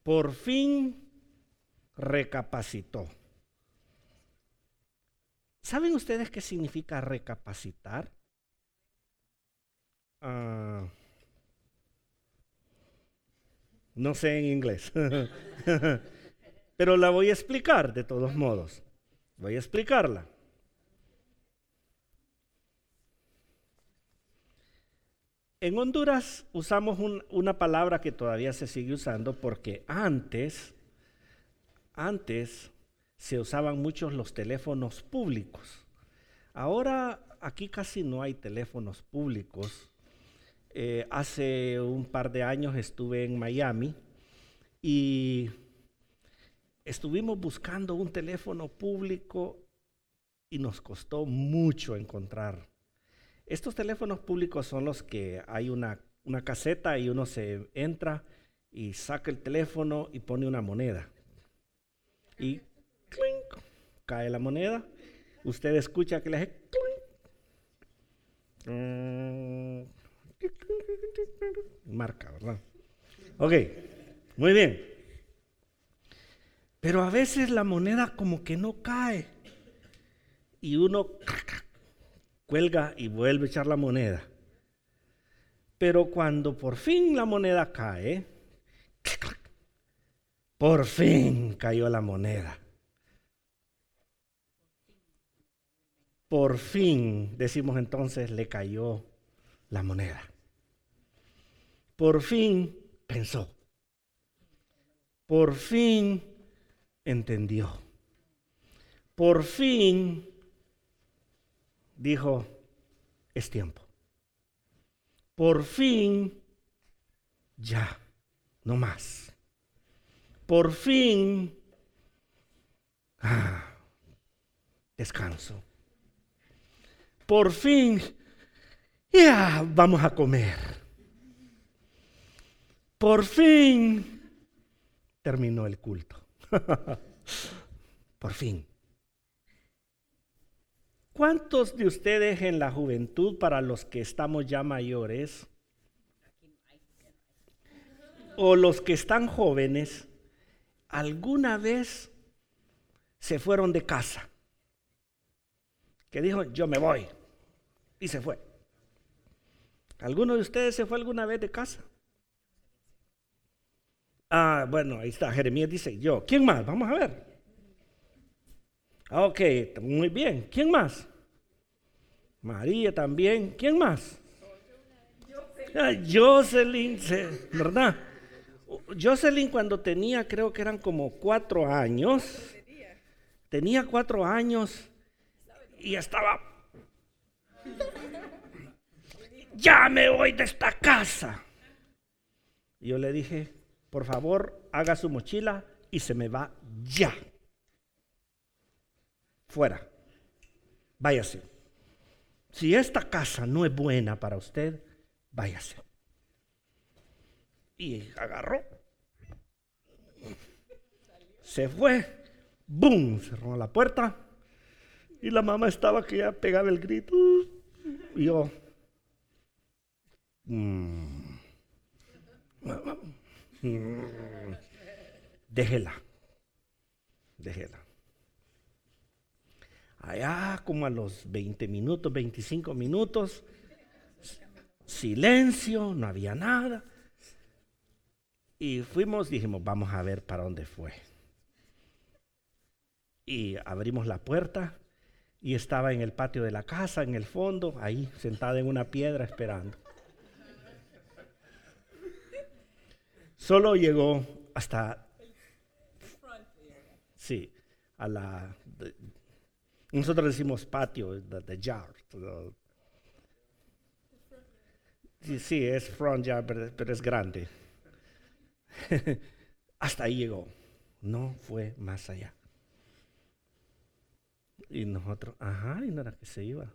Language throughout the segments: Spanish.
por fin recapacitó. ¿Saben ustedes qué significa recapacitar? No sé en inglés, pero la voy a explicar de todos modos. Voy a explicarla. En Honduras usamos una palabra que todavía se sigue usando porque antes se usaban muchos los teléfonos públicos. Ahora aquí casi no hay teléfonos públicos. Hace un par de años estuve en Miami y estuvimos buscando un teléfono público y nos costó mucho encontrar. Estos teléfonos públicos son los que hay una caseta y uno se entra y saca el teléfono y pone una moneda. Y clink, cae la moneda. Usted escucha que le hace clink. Marca, ¿verdad? Ok, muy bien. Pero a veces la moneda como que no cae. Y uno cuelga y vuelve a echar la moneda. Pero cuando por fin la moneda cae, por fin cayó la moneda. Por fin, decimos entonces, le cayó la moneda. Por fin pensó. Por fin entendió. Por fin dijo, es tiempo. Por fin, ya, no más. Por fin, descanso. Por fin, ya, vamos a comer. Por fin, terminó el culto. Por fin. ¿Cuántos de ustedes en la juventud, para los que estamos ya mayores, o los que están jóvenes, alguna vez se fueron de casa? Que dijo, yo me voy, y se fue. ¿Alguno de ustedes se fue alguna vez de casa? Bueno, ahí está, Jeremías dice, yo. ¿Quién más? Vamos a ver. Ok, muy bien. ¿Quién más? María también. ¿Quién más? Jocelyn, ¿verdad? Jocelyn cuando tenía, creo que eran como 4 años. Tenía 4 años y estaba, ya me voy de esta casa. Y yo le dije, por favor, haga su mochila y se me va ya. Fuera. Váyase. Si esta casa no es buena para usted, váyase. Y agarró. Se fue. ¡Bum! Cerró la puerta. Y la mamá estaba que ya pegaba el grito. Y yo. Déjela. Allá como a los 20 minutos, 25 minutos, silencio, no había nada. Y dijimos, vamos a ver para dónde fue. Y abrimos la puerta y estaba en el patio de la casa, en el fondo, ahí sentada en una piedra esperando. Solo llegó hasta, sí, a la, nosotros decimos patio, the yard. Sí, es front yard, pero es grande. Hasta ahí llegó, no fue más allá. Y nosotros, y no era que se iba.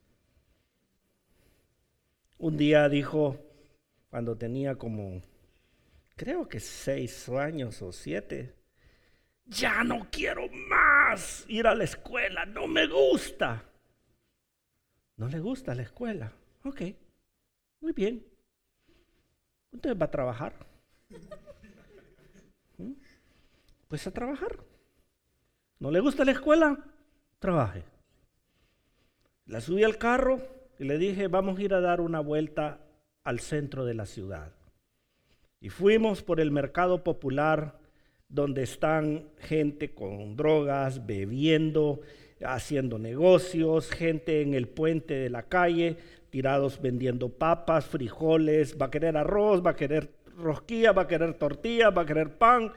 Un día dijo, cuando tenía como, creo que 6 años o 7, ya no quiero más ir a la escuela, no me gusta. ¿No le gusta la escuela? Ok, muy bien. Entonces va a trabajar. Pues a trabajar. ¿No le gusta la escuela? Trabaje. La subí al carro y le dije, vamos a ir a dar una vuelta al centro de la ciudad. Y fuimos por el mercado popular, donde están gente con drogas, bebiendo, haciendo negocios, gente en el puente de la calle, tirados vendiendo papas, frijoles, va a querer arroz, va a querer rosquilla, va a querer tortilla, va a querer pan,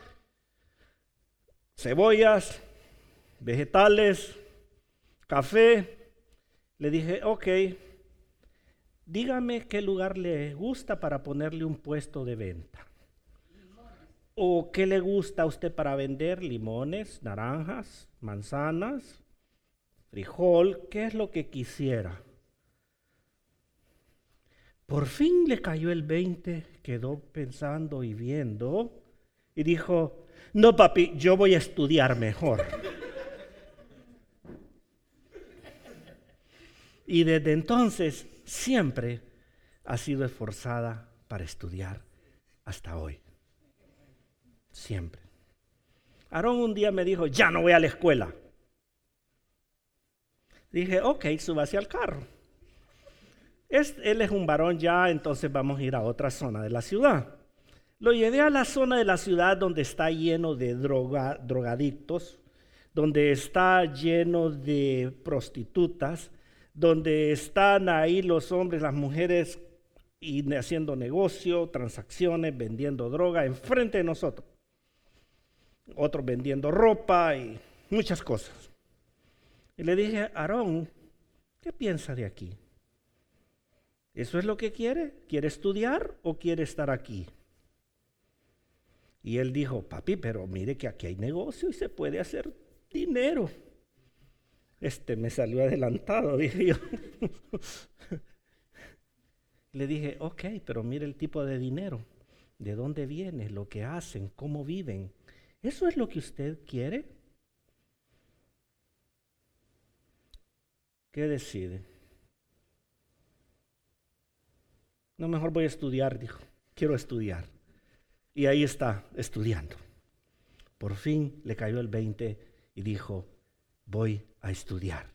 cebollas, vegetales, café. Le dije, ok, dígame qué lugar le gusta para ponerle un puesto de venta. ¿O qué le gusta a usted para vender? Limones, naranjas, manzanas, frijol, ¿qué es lo que quisiera? Por fin le cayó el 20, quedó pensando y viendo y dijo, no papi, yo voy a estudiar mejor. Y desde entonces siempre ha sido esforzada para estudiar hasta hoy. Siempre. Aarón un día me dijo, ya no voy a la escuela. Dije, ok, súbase al carro. Él es un varón ya, entonces vamos a ir a otra zona de la ciudad. Lo llevé a la zona de la ciudad donde está lleno de drogadictos, donde está lleno de prostitutas, donde están ahí los hombres, las mujeres y haciendo negocio, transacciones, vendiendo droga enfrente de nosotros. Otros vendiendo ropa y muchas cosas. Y le dije, Aarón, ¿qué piensa de aquí? ¿Eso es lo que quiere? ¿Quiere estudiar o quiere estar aquí? Y él dijo, papi, pero mire que aquí hay negocio y se puede hacer dinero. Me salió adelantado, dije yo. Le dije, ok, pero mire el tipo de dinero, de dónde viene, lo que hacen, cómo viven. ¿Eso es lo que usted quiere? ¿Qué decide? No, mejor voy a estudiar, dijo. Quiero estudiar. Y ahí está, estudiando. Por fin le cayó el 20 y dijo, voy a estudiar.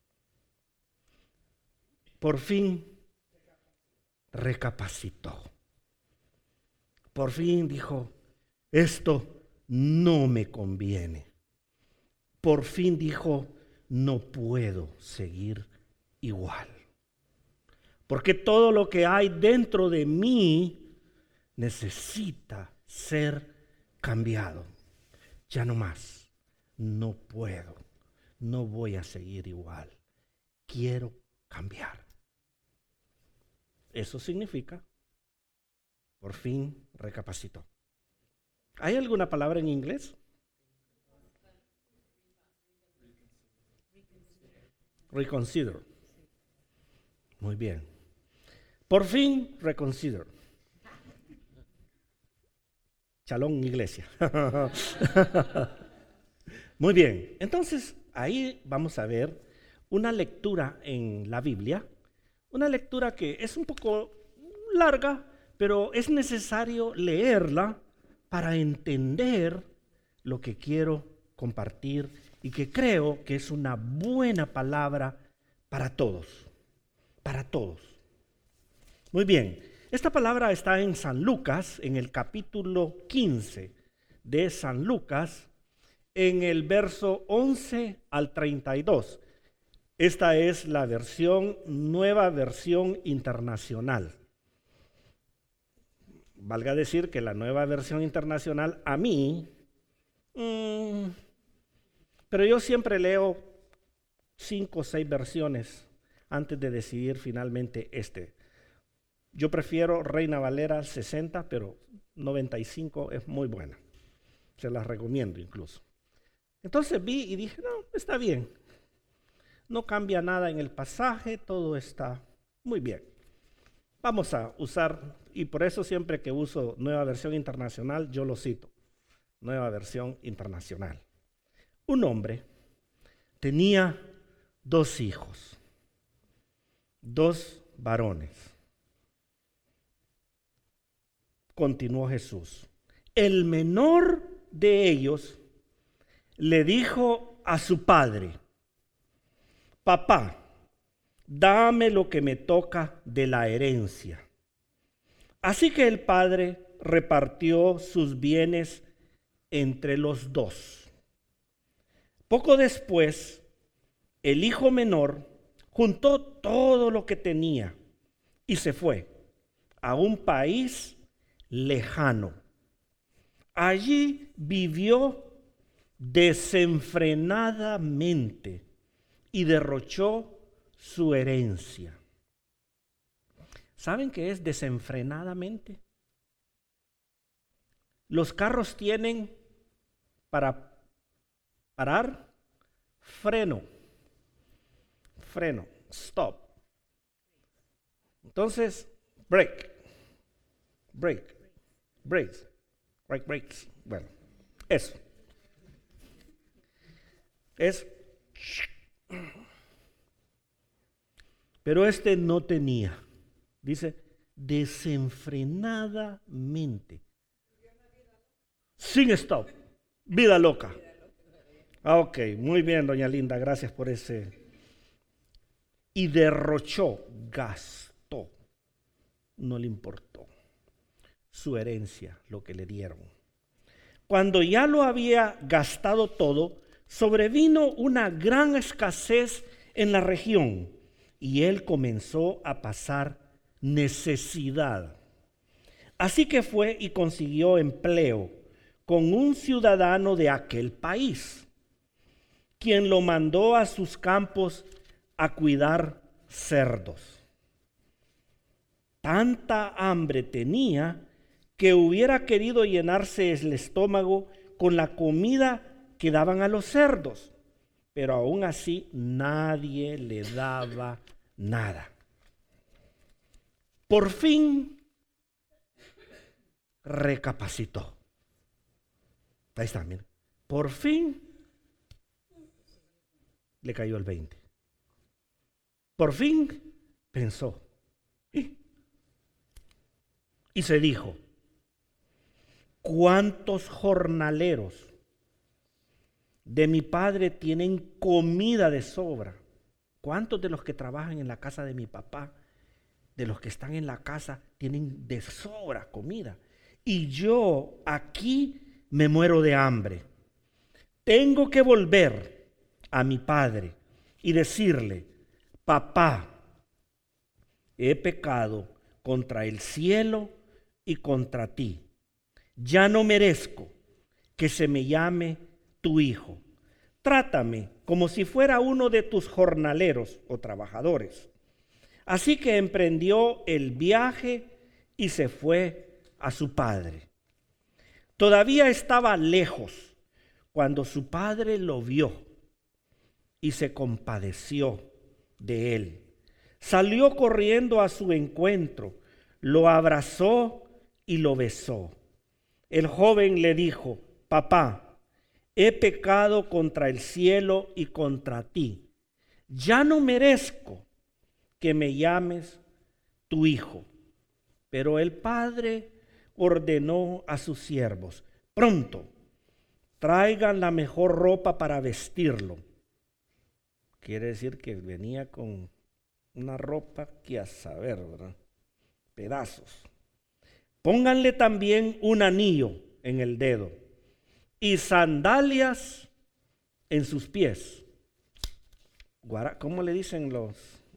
Por fin recapacitó. Por fin dijo, esto no me conviene. Por fin dijo, no puedo seguir igual. Porque todo lo que hay dentro de mí necesita ser cambiado. Ya no más. No puedo. No voy a seguir igual. Quiero cambiar. Eso significa, por fin recapacitó. ¿Hay alguna palabra en inglés? Reconsider. Muy bien. Por fin reconsider. Shalom, iglesia. Muy bien. Entonces, ahí vamos a ver una lectura en la Biblia. Una lectura que es un poco larga, pero es necesario leerla para entender lo que quiero compartir y que creo que es una buena palabra para todos. Para todos. Muy bien, esta palabra está en San Lucas, en el capítulo 15 de San Lucas, en el verso 11 al 32. Esta es la nueva versión internacional. Valga decir que la nueva versión internacional a mí, pero yo siempre leo 5 o 6 versiones antes de decidir finalmente Yo prefiero Reina Valera 60, pero 95 es muy buena. Se las recomiendo incluso. Entonces vi y dije, no, está bien. No cambia nada en el pasaje, todo está muy bien. Vamos a usar, y por eso siempre que uso nueva versión internacional, yo lo cito. Nueva versión internacional. Un hombre tenía 2 hijos, 2 varones. Continuó Jesús. El menor de ellos le dijo a su padre: papá, dame lo que me toca de la herencia. Así que el padre repartió sus bienes entre los dos. Poco después, el hijo menor juntó todo lo que tenía y se fue a un país lejano. Allí vivió desenfrenadamente y derrochó su herencia. ¿Saben qué es desenfrenadamente? Los carros tienen para parar freno, stop. Entonces, brakes. Bueno, eso. Pero este no tenía. Dice, desenfrenadamente. Sin stop. Vida loca. Ok, muy bien, doña Linda, gracias por ese. Y derrochó, gastó. No le importó su herencia, lo que le dieron. Cuando ya lo había gastado todo, sobrevino una gran escasez en la región y él comenzó a pasar necesidad. Así que fue y consiguió empleo con un ciudadano de aquel país, quien lo mandó a sus campos a cuidar cerdos. Tanta hambre tenía que hubiera querido llenarse el estómago con la comida que daban a los cerdos, pero aún así nadie le daba nada. Por fin recapacitó. Ahí está, miren. Por fin le cayó el 20. Por fin pensó. Y se dijo: ¿cuántos jornaleros de mi padre tienen comida de sobra? ¿Cuántos de los que trabajan en la casa de mi papá, de los que están en la casa, tienen de sobra comida? Y yo aquí me muero de hambre. Tengo que volver a mi padre y decirle: papá, he pecado contra el cielo y contra ti. Ya no merezco que se me llame tu hijo. Trátame como si fuera uno de tus jornaleros o trabajadores. Así que emprendió el viaje y se fue a su padre. Todavía estaba lejos cuando su padre lo vio y se compadeció de él. Salió corriendo a su encuentro, lo abrazó y lo besó. El joven le dijo: papá, he pecado contra el cielo y contra ti. Ya no merezco que me llames tu hijo. Pero el padre ordenó a sus siervos: pronto, traigan la mejor ropa para vestirlo. Quiere decir que venía con una ropa que a saber, ¿verdad? Pedazos. Pónganle también un anillo en el dedo y sandalias en sus pies. ¿Cómo le dicen los?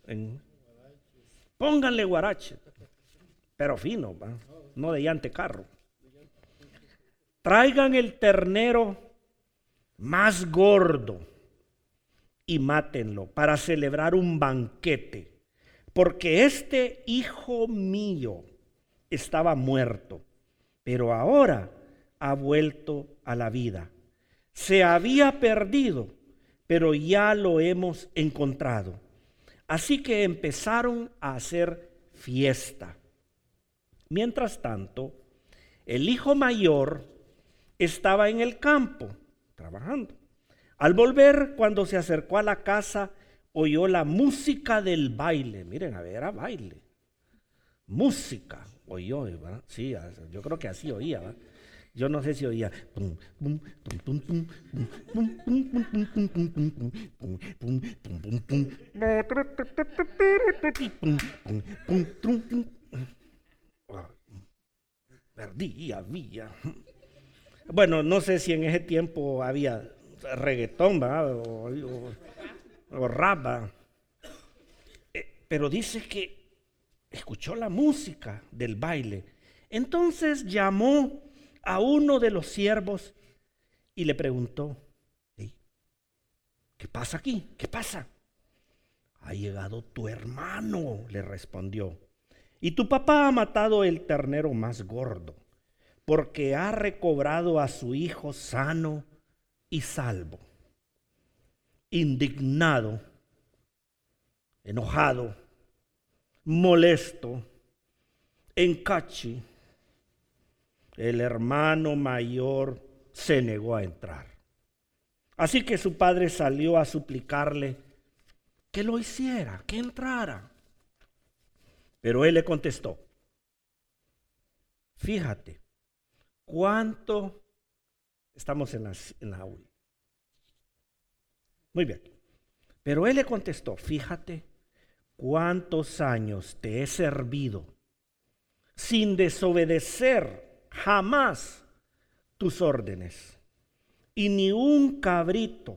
Pónganle guarache, pero fino, ¿va? No de llante carro. Traigan el ternero más gordo y mátenlo para celebrar un banquete, porque este hijo mío estaba muerto, pero ahora ha vuelto a la vida. Se había perdido, pero ya lo hemos encontrado. Así que empezaron a hacer fiesta. Mientras tanto, el hijo mayor estaba en el campo trabajando. Al volver, cuando se acercó a la casa, oyó la música del baile. Miren, a ver, era baile. Música, oyó, ¿verdad? Sí, yo creo que así oía, ¿verdad? Yo no sé si oía. Perdí, había. Bueno, no sé si en ese tiempo había reggaetón, ¿verdad? O rap, ¿verdad? Pero dice que escuchó la música del baile. Entonces llamó a uno de los siervos y le preguntó: "Hey, ¿qué pasa aquí? ¿Qué pasa?". "Ha llegado tu hermano", le respondió, "y tu papá ha matado el ternero más gordo, porque ha recobrado a su hijo sano y salvo". Indignado, enojado, molesto, encachi, el hermano mayor se negó a entrar. Así que su padre salió a suplicarle que lo hiciera, que entrara. Pero él le contestó: "Fíjate cuánto..." Estamos en la aula. Muy bien. Pero él le contestó: "Fíjate cuántos años te he servido sin desobedecer jamás tus órdenes. Y ni un cabrito,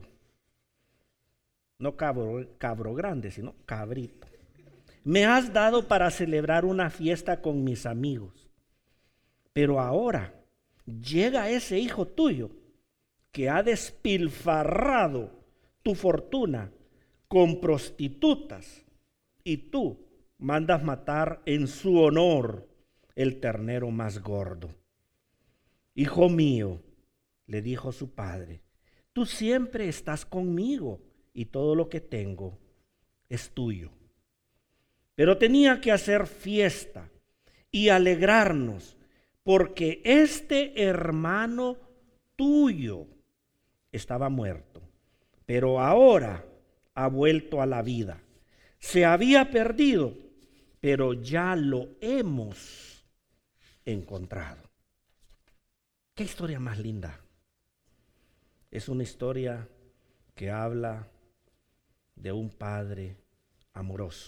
no cabro grande, sino cabrito, me has dado para celebrar una fiesta con mis amigos. Pero ahora llega ese hijo tuyo que ha despilfarrado tu fortuna con prostitutas y tú mandas matar en su honor el ternero más gordo". "Hijo mío", le dijo su padre, "tú siempre estás conmigo y todo lo que tengo es tuyo. Pero tenía que hacer fiesta y alegrarnos porque este hermano tuyo estaba muerto, pero ahora ha vuelto a la vida. Se había perdido, pero ya lo hemos encontrado". ¿Qué historia más linda? Es una historia que habla de un padre amoroso.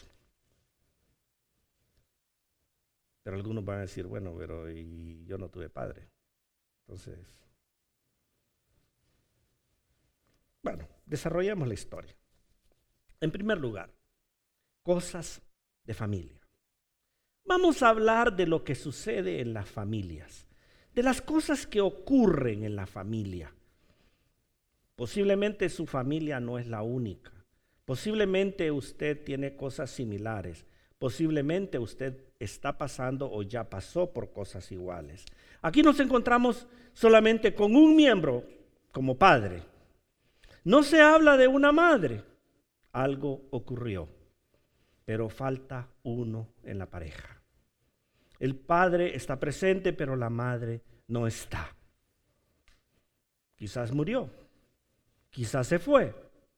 Pero algunos van a decir: "Bueno, pero y yo no tuve padre". Entonces, bueno, desarrollemos la historia. En primer lugar, cosas de familia. Vamos a hablar de lo que sucede en las familias, de las cosas que ocurren en la familia. Posiblemente su familia no es la única. Posiblemente usted tiene cosas similares. Posiblemente usted está pasando o ya pasó por cosas iguales. Aquí nos encontramos solamente con un miembro como padre. No se habla de una madre. Algo ocurrió, pero falta uno en la pareja. El padre está presente, pero la madre no está. Quizás murió, quizás se fue,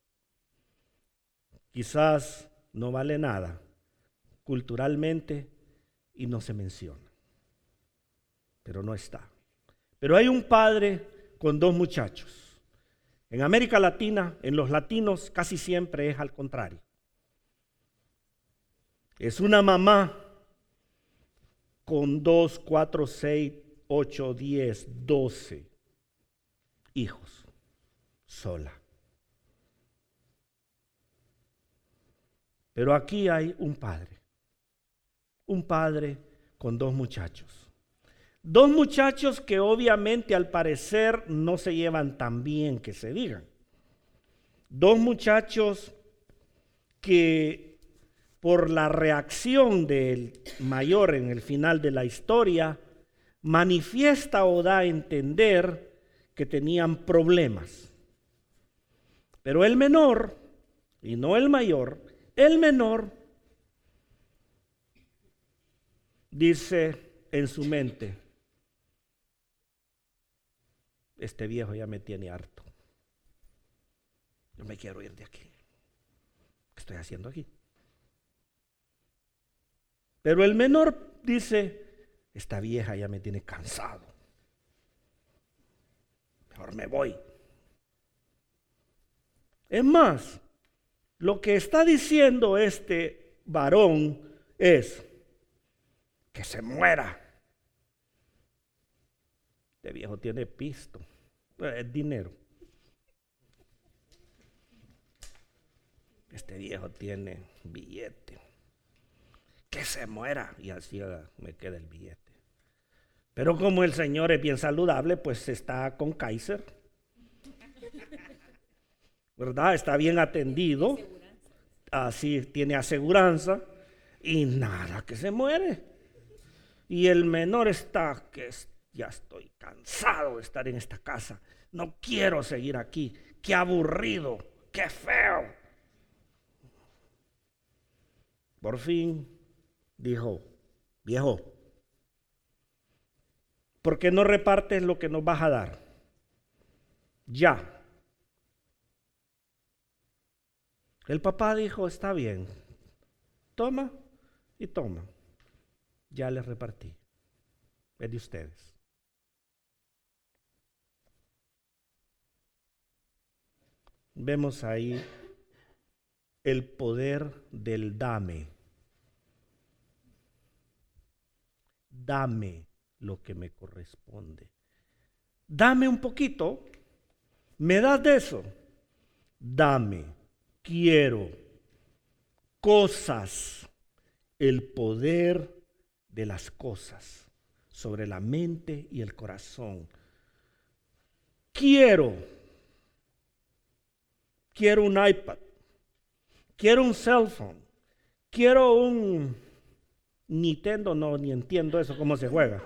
quizás no vale nada culturalmente y no se menciona, pero no está. Pero hay un padre con dos muchachos. En América Latina, en los latinos, casi siempre es al contrario. Es una mamá con 2, 4, 6, 8, 10, 12 hijos, sola. Pero aquí hay un padre con dos muchachos. Dos muchachos que obviamente al parecer no se llevan tan bien que se digan. Dos muchachos que por la reacción del mayor en el final de la historia manifiesta o da a entender que tenían problemas. Pero el menor, y no el mayor, el menor dice en su mente: este viejo ya me tiene harto. Yo me quiero ir de aquí. ¿Qué estoy haciendo aquí? Pero el menor dice: esta vieja ya me tiene cansado. mejor me voy. Es más, lo que está diciendo este varón es que se muera. Este viejo tiene pisto, es dinero. Este viejo tiene billete. Que se muera y así me queda el billete. Pero como el señor es bien saludable, pues está con Kaiser, ¿verdad? Está bien atendido, así tiene aseguranza y nada, que se muere. Y el menor está que ya estoy cansado de estar en esta casa, no quiero seguir aquí, qué aburrido, qué feo. Por fin dijo, viejo, ¿por qué no repartes lo que nos vas a dar? Ya. El papá dijo, está bien, toma y toma. Ya les repartí. Es de ustedes. Vemos ahí el poder del dame. Dame lo que me corresponde. Dame un poquito. ¿Me das de eso? Dame. Quiero cosas. El poder de las cosas sobre la mente y el corazón. Quiero un iPad. Quiero un cell phone. Quiero un Nintendo, no, ni entiendo eso, cómo se juega.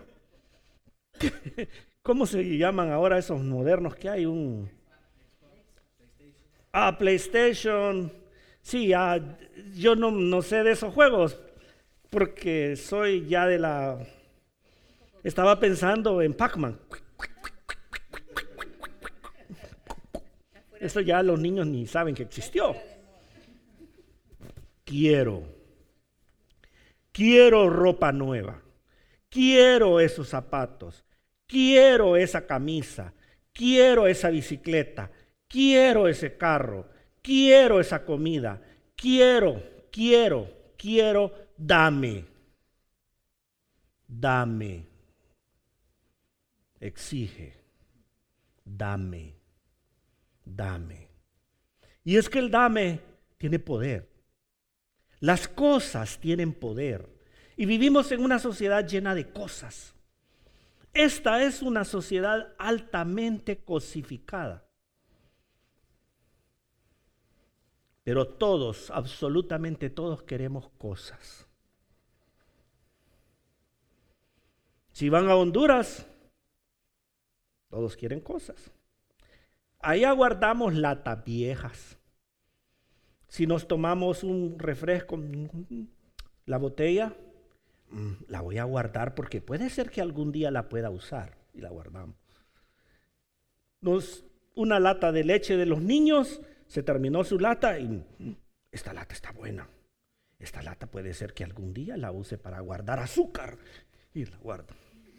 ¿Cómo se llaman ahora esos modernos que hay? PlayStation. Sí, yo no sé de esos juegos, porque soy ya de la... Estaba pensando en Pac-Man. Eso ya los niños ni saben que existió. Quiero ropa nueva, quiero esos zapatos, quiero esa camisa, quiero esa bicicleta, quiero ese carro, quiero esa comida, quiero, dame, exige, dame. Y es que el dame tiene poder. Las cosas tienen poder y vivimos en una sociedad llena de cosas. Esta es una sociedad altamente cosificada. Pero todos, absolutamente todos queremos cosas. Si van a Honduras, todos quieren cosas. Allá guardamos latas viejas. Si nos tomamos un refresco, la botella, la voy a guardar porque puede ser que algún día la pueda usar y la guardamos. Una lata de leche de los niños, se terminó su lata y esta lata está buena. Esta lata puede ser que algún día la use para guardar azúcar y la guardo.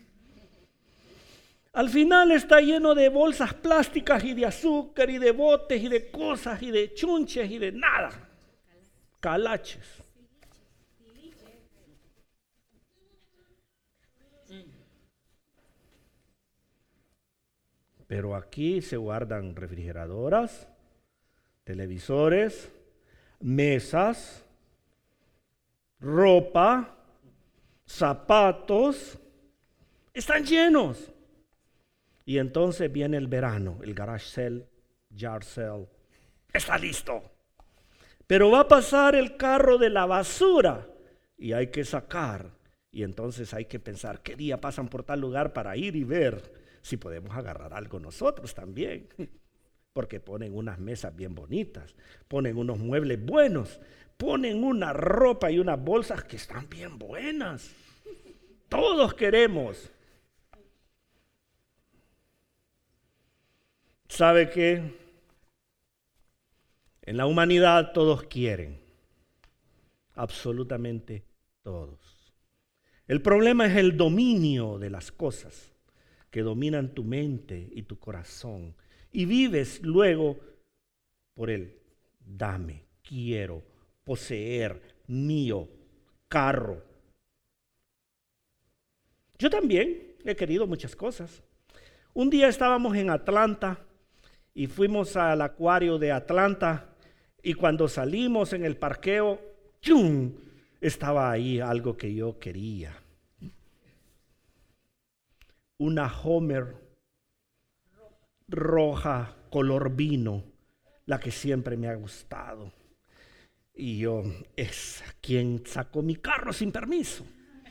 Al final está lleno de bolsas plásticas y de azúcar y de botes y de cosas y de chunches y de nada. Calaches. Pero aquí se guardan refrigeradoras, televisores, mesas, ropa, zapatos. Están llenos. Y entonces viene el verano, el garage sale, yard sale. Está listo. Pero va a pasar el carro de la basura y hay que sacar. Y entonces hay que pensar qué día pasan por tal lugar para ir y ver si podemos agarrar algo nosotros también. Porque ponen unas mesas bien bonitas, ponen unos muebles buenos, ponen una ropa y unas bolsas que están bien buenas. Todos queremos. ¿Sabe qué? En la humanidad todos quieren, absolutamente todos. El problema es el dominio de las cosas que dominan tu mente y tu corazón. Y vives luego por el dame, quiero, poseer, mío, carro. Yo también he querido muchas cosas. Un día estábamos en Atlanta y fuimos al acuario de Atlanta y cuando salimos en el parqueo, ¡chum!, estaba ahí algo que yo quería. Una Homer roja, color vino, la que siempre me ha gustado. Y yo, es quien sacó mi carro sin permiso.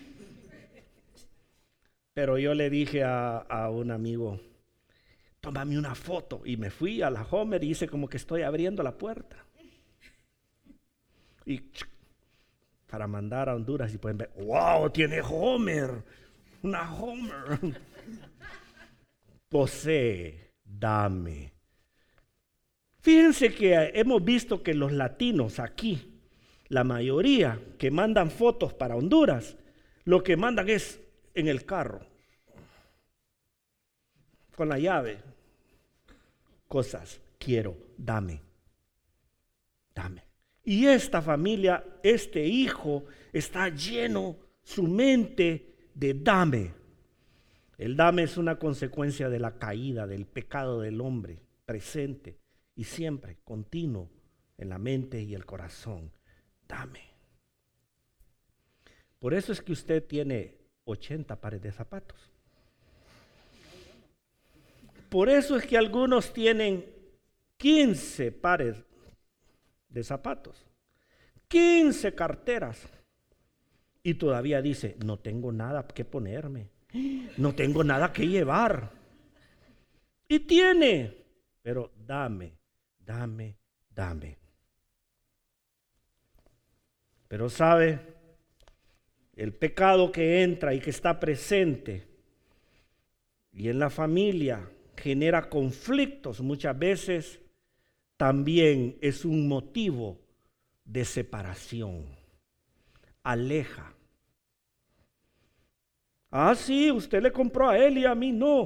Pero yo le dije a un amigo, tómame una foto. Y me fui a la Homer y hice como que estoy abriendo la puerta. Y para mandar a Honduras y pueden ver, wow, tiene Homer, una Homer. Posee, dame. Fíjense que hemos visto que los latinos aquí, la mayoría que mandan fotos para Honduras, lo que mandan es en el carro, con la llave, cosas, quiero, dame, dame. Y esta familia, este hijo, está lleno su mente de dame. El dame es una consecuencia de la caída, del pecado del hombre, presente y siempre, continuo, en la mente y el corazón. Dame. Por eso es que usted tiene 80 pares de zapatos. Por eso es que algunos tienen 15 pares de zapatos, 15 carteras, y todavía dice, no tengo nada que ponerme, no tengo nada que llevar. Y tiene, pero dame, dame, dame. Pero sabe, el pecado que entra y que está presente y en la familia genera conflictos muchas veces, también es un motivo de separación. Aleja. Ah, sí, usted le compró a él y a mí no.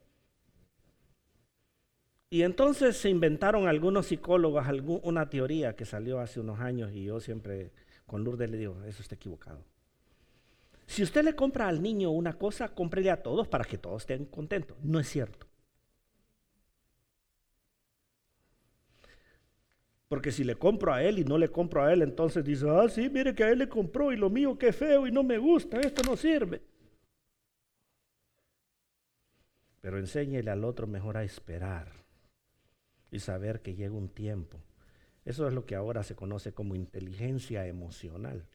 Y entonces se inventaron algunos psicólogos una teoría que salió hace unos años y yo siempre con Lourdes le digo, eso está equivocado. Si usted le compra al niño una cosa, cómprele a todos para que todos estén contentos. No es cierto. Porque si le compro a él y no le compro a él, entonces dice, ah, sí, mire que a él le compró y lo mío qué feo y no me gusta, esto no sirve. Pero enséñele al otro mejor a esperar y saber que llega un tiempo. Eso es lo que ahora se conoce como inteligencia emocional.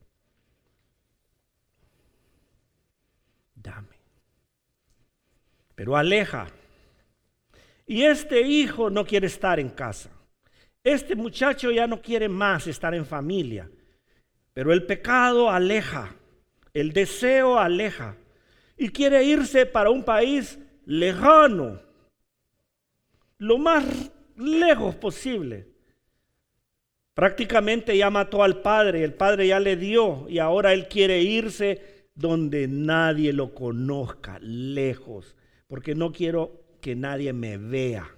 Dame. Pero aleja. Y este hijo no quiere estar en casa. Este muchacho ya no quiere más estar en familia. Pero el pecado aleja. El deseo aleja. Y quiere irse para un país lejano. Lo más lejos posible. Prácticamente ya mató al padre. El padre ya le dio. Y ahora él quiere irse donde nadie lo conozca, lejos, porque no quiero que nadie me vea.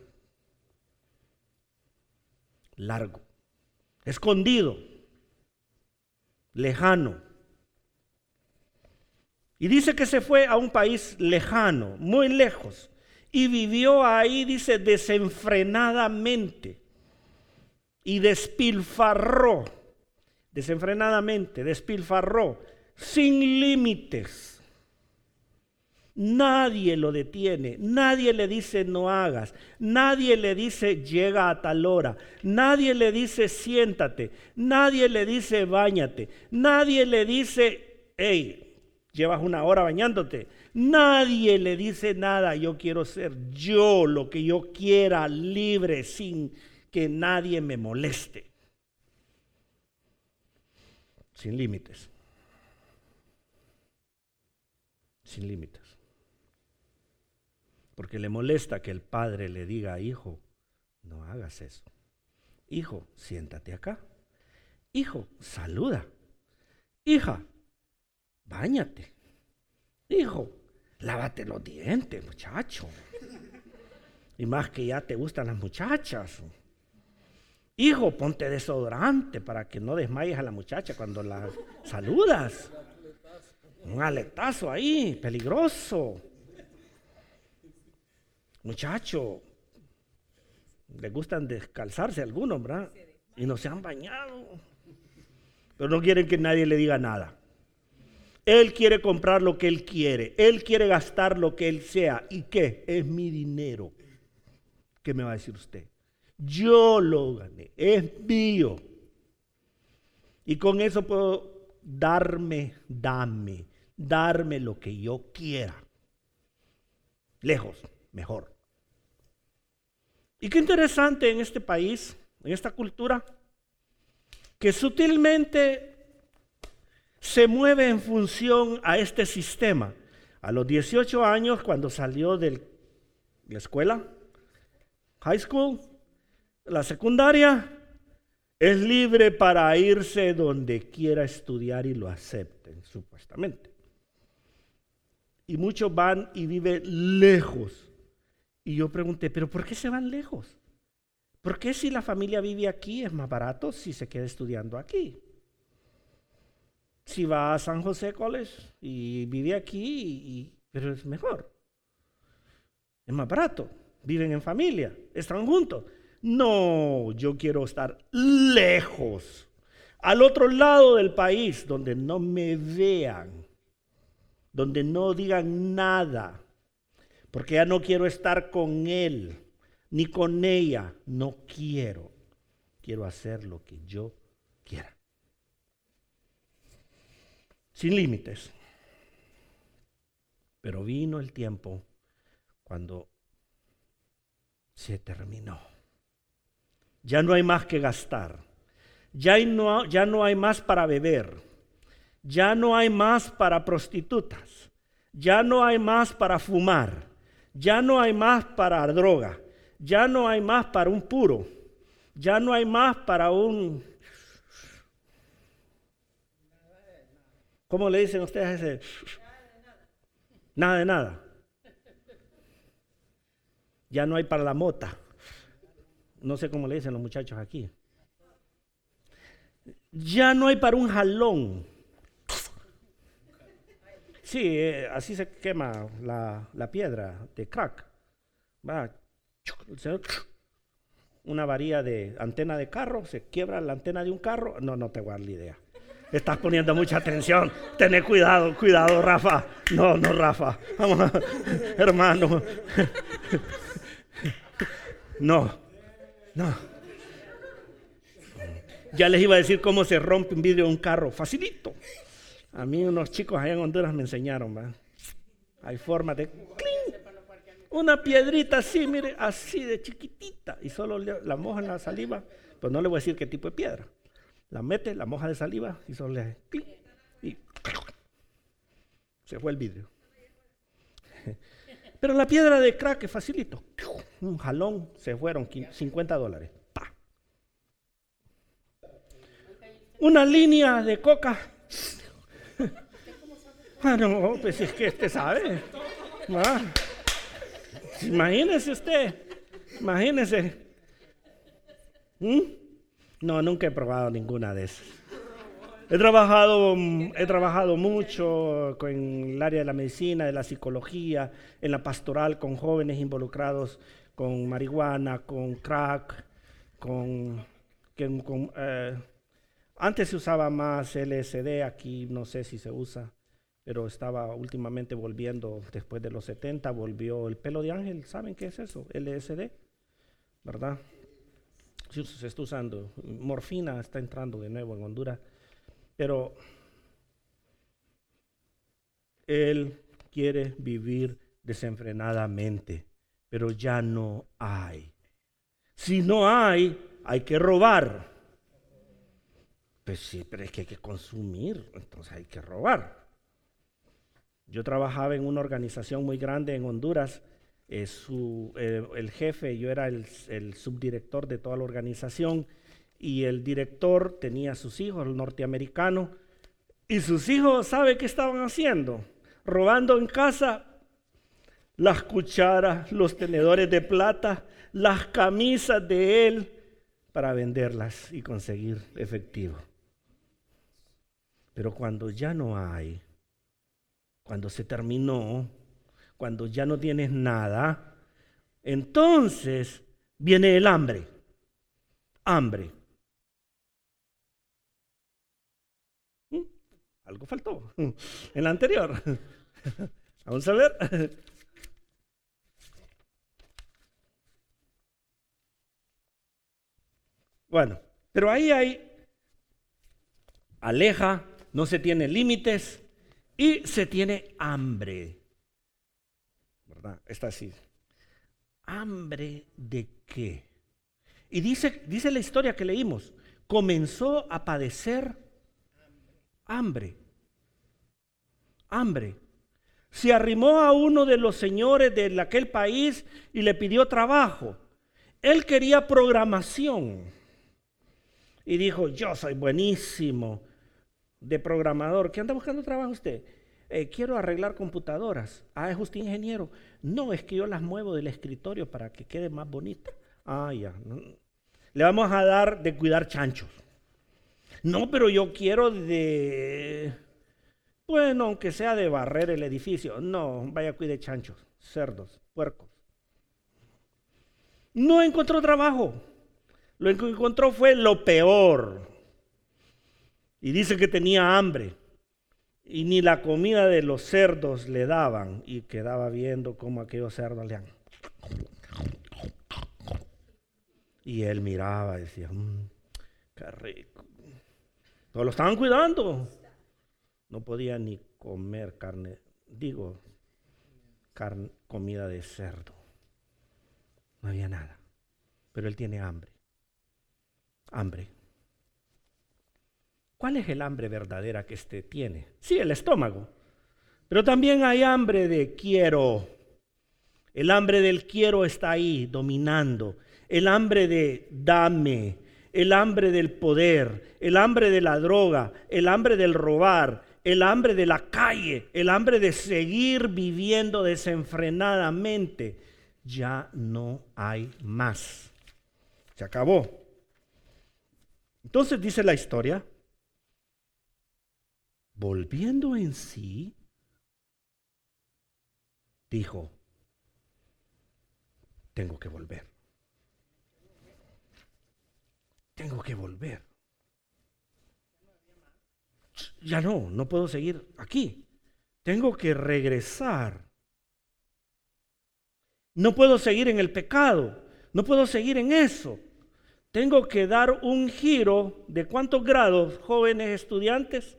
Largo, escondido, lejano. Y dice que se fue a un país lejano, muy lejos, y vivió ahí, dice, desenfrenadamente, y despilfarró, sin límites. Nadie lo detiene, nadie le dice no hagas, nadie le dice llega a tal hora, nadie le dice siéntate, nadie le dice báñate, nadie le dice hey, llevas una hora bañándote, nadie le dice nada. Yo quiero ser yo, lo que yo quiera, libre, sin que nadie me moleste, sin límites. Sin límites. Porque le molesta que el padre le diga, hijo, no hagas eso. Hijo, siéntate acá. Hijo, saluda. Hija, báñate. Hijo, Lávate los dientes, muchacho. Y más que ya te gustan las muchachas. Hijo, ponte desodorante para que no desmayes a la muchacha cuando la saludas. Un aletazo ahí, peligroso. Muchacho, les gustan descalzarse algunos, ¿verdad? Y no se han bañado. Pero no quieren que nadie le diga nada. Él quiere comprar lo que él quiere. Él quiere gastar lo que él sea. ¿Y qué? Es mi dinero. ¿Qué me va a decir usted? Yo lo gané. Es mío. Y con eso puedo darme lo que yo quiera. Lejos, mejor. Y qué interesante en este país, en esta cultura, que sutilmente se mueve en función a este sistema. A los 18 años, cuando salió de la escuela, high school, la secundaria, es libre para irse donde quiera estudiar y lo acepten, supuestamente. Y muchos van y viven lejos. Y yo pregunté, ¿pero por qué se van lejos? ¿Por qué si la familia vive aquí es más barato si se queda estudiando aquí? Si va a San José College y vive aquí, pero es mejor. Es más barato. Viven en familia, están juntos. No, yo quiero estar lejos, al otro lado del país, donde no me vean, donde no digan nada, porque ya no quiero estar con él, ni con ella. No quiero. Quiero hacer lo que yo quiera. Sin límites. Pero vino el tiempo cuando se terminó. Ya no hay más que gastar. Ya no hay más para beber. Ya no hay más para prostitutas. Ya no hay más para fumar. Ya no hay más para droga. Ya no hay más para un puro. Ya no hay más para un... ¿Cómo le dicen ustedes a ese? Nada de nada. Ya no hay para la mota. No sé cómo le dicen los muchachos aquí. Ya no hay para un jalón. Sí, así se quema la piedra de crack. Va, una varilla de antena de carro, se quiebra la antena de un carro. No te voy a dar la idea. Estás poniendo mucha atención. Tené cuidado, Rafa. No, Rafa. Vamos, hermano. No. Ya les iba a decir cómo se rompe un vidrio de un carro. Facilito. A mí unos chicos allá en Honduras me enseñaron, ¿va? Hay forma de... ¡cling! Una piedrita así, mire, así de chiquitita. Y solo la moja en la saliva. Pues no le voy a decir qué tipo de piedra. La mete, la moja de saliva y solo le hace ¡cling! Y se fue el vidrio. Pero la piedra de crack es facilito. Un jalón, se fueron $50. ¡Pah! Una línea de coca. No, pues es que usted sabe. Imagínese usted. Imagínese. No, nunca he probado ninguna de esas. He trabajado mucho en el área de la medicina, de la psicología, en la pastoral con jóvenes involucrados con marihuana, con crack, antes se usaba más LSD, aquí no sé si se usa, pero estaba últimamente volviendo, después de los 70, volvió el pelo de ángel. ¿Saben qué es eso? LSD, ¿verdad? Se está usando. Morfina está entrando de nuevo en Honduras. Pero él quiere vivir desenfrenadamente, pero ya no hay. Si no hay que robar. Pues sí, pero es que hay que consumir, entonces hay que robar. Yo trabajaba en una organización muy grande en Honduras. El jefe, yo era el subdirector de toda la organización. Y el director tenía a sus hijos, el norteamericano, y sus hijos, ¿sabe qué estaban haciendo? Robando en casa las cucharas, los tenedores de plata, las camisas de él para venderlas y conseguir efectivo. Pero cuando ya no hay, cuando se terminó, cuando ya no tienes nada, entonces viene el hambre. Hambre. Algo faltó en la anterior. Vamos a ver. Bueno, pero ahí hay aleja, no se tiene límites y se tiene hambre. ¿Verdad? Está así. ¿Hambre de qué? Y dice la historia que leímos, comenzó a padecer hambre. Hambre. Se arrimó a uno de los señores de aquel país y le pidió trabajo. Él quería programación. Y dijo, yo soy buenísimo de programador. ¿Qué anda buscando trabajo usted? Quiero arreglar computadoras. Ah, ¿es usted ingeniero? No, es que yo las muevo del escritorio para que quede más bonita. Ah, ya. Le vamos a dar de cuidar chanchos. No, pero yo quiero bueno, aunque sea de barrer el edificio. No, vaya, cuide chanchos, cerdos, puercos. No encontró trabajo. Lo que encontró fue lo peor. Y dice que tenía hambre. Y ni la comida de los cerdos le daban. Y quedaba viendo cómo aquellos cerdos le dan. Y él miraba y decía, qué rico. Todos lo estaban cuidando. No podía ni comer comida de cerdo. No había nada. Pero él tiene hambre. Hambre. ¿Cuál es el hambre verdadera que éste tiene? Sí, el estómago. Pero también hay hambre de quiero. El hambre del quiero está ahí dominando. El hambre de dame. El hambre del poder. El hambre de la droga. El hambre del robar. El hambre de la calle. El hambre de seguir viviendo desenfrenadamente. Ya no hay más. Se acabó. Entonces dice la historia, volviendo en sí, dijo, tengo que volver. Tengo que volver. Ya no puedo seguir aquí. Tengo que regresar. No puedo seguir en el pecado. No puedo seguir en eso. Tengo que dar un giro de ¿cuántos grados, jóvenes estudiantes?